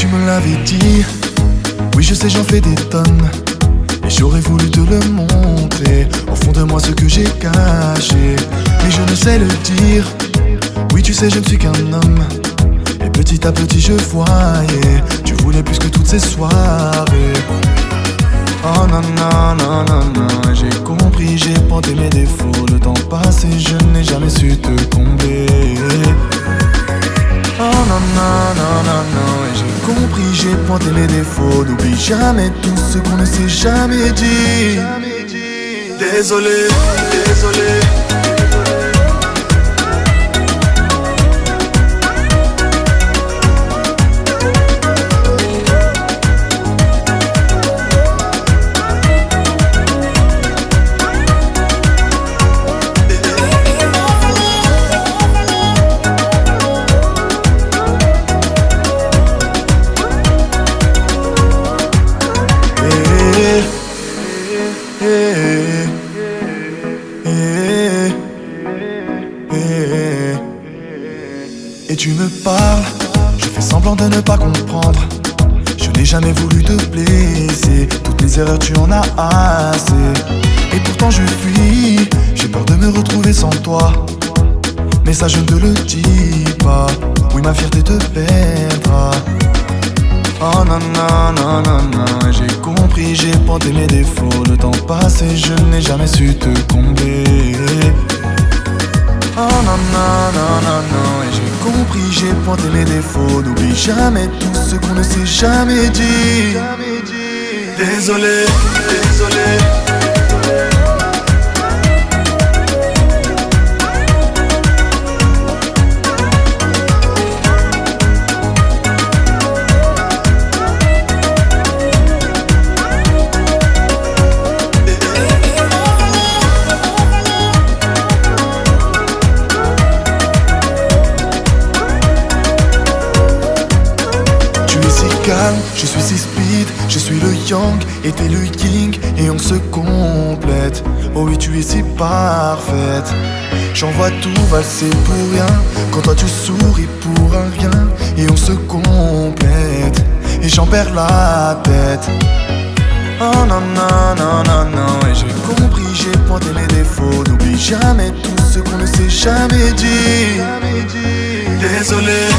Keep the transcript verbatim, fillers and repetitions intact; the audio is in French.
me l'avais dit. Oui, je sais, j'en fais des tonnes, et j'aurais voulu te le montrer, au fond de moi ce que j'ai caché, mais je ne sais le dire. Oui, tu sais, je ne suis qu'un homme, et petit à petit je voyais, tu voulais plus que toutes ces soirées. Oh non, non, non, non, non, j'ai compris, j'ai pointé mes défauts. Le temps passé, je n'ai jamais su te combler. Oh non, non, non, non, non, et j'ai compris, j'ai pointé mes défauts. N'oublie jamais tout ce qu'on ne s'est jamais dit. Désolé, désolé. Et tu me parles, je fais semblant de ne pas comprendre. Je n'ai jamais voulu te blesser, toutes mes erreurs tu en as assez. Et pourtant je fuis, j'ai peur de me retrouver sans toi. Mais ça je ne te le dis pas, oui ma fierté te perdra. Oh non non non non non, j'ai compris, j'ai pointé mes défauts. Le temps passé, je n'ai jamais su te combler. Oh non non non non non, et j'ai compris, j'ai pointé mes défauts. N'oublie jamais tout ce qu'on ne s'est jamais dit. Désolé, désolé. Je suis si speed, je suis le yang et t'es le yin, et on se complète. Oh oui, tu es si parfaite. J'en vois tout valser pour rien, quand toi tu souris pour un rien, et on se complète, et j'en perds la tête. Oh non non non non non, et j'ai compris, j'ai pointé mes défauts. N'oublie jamais tout ce qu'on ne s'est jamais dit. Désolé.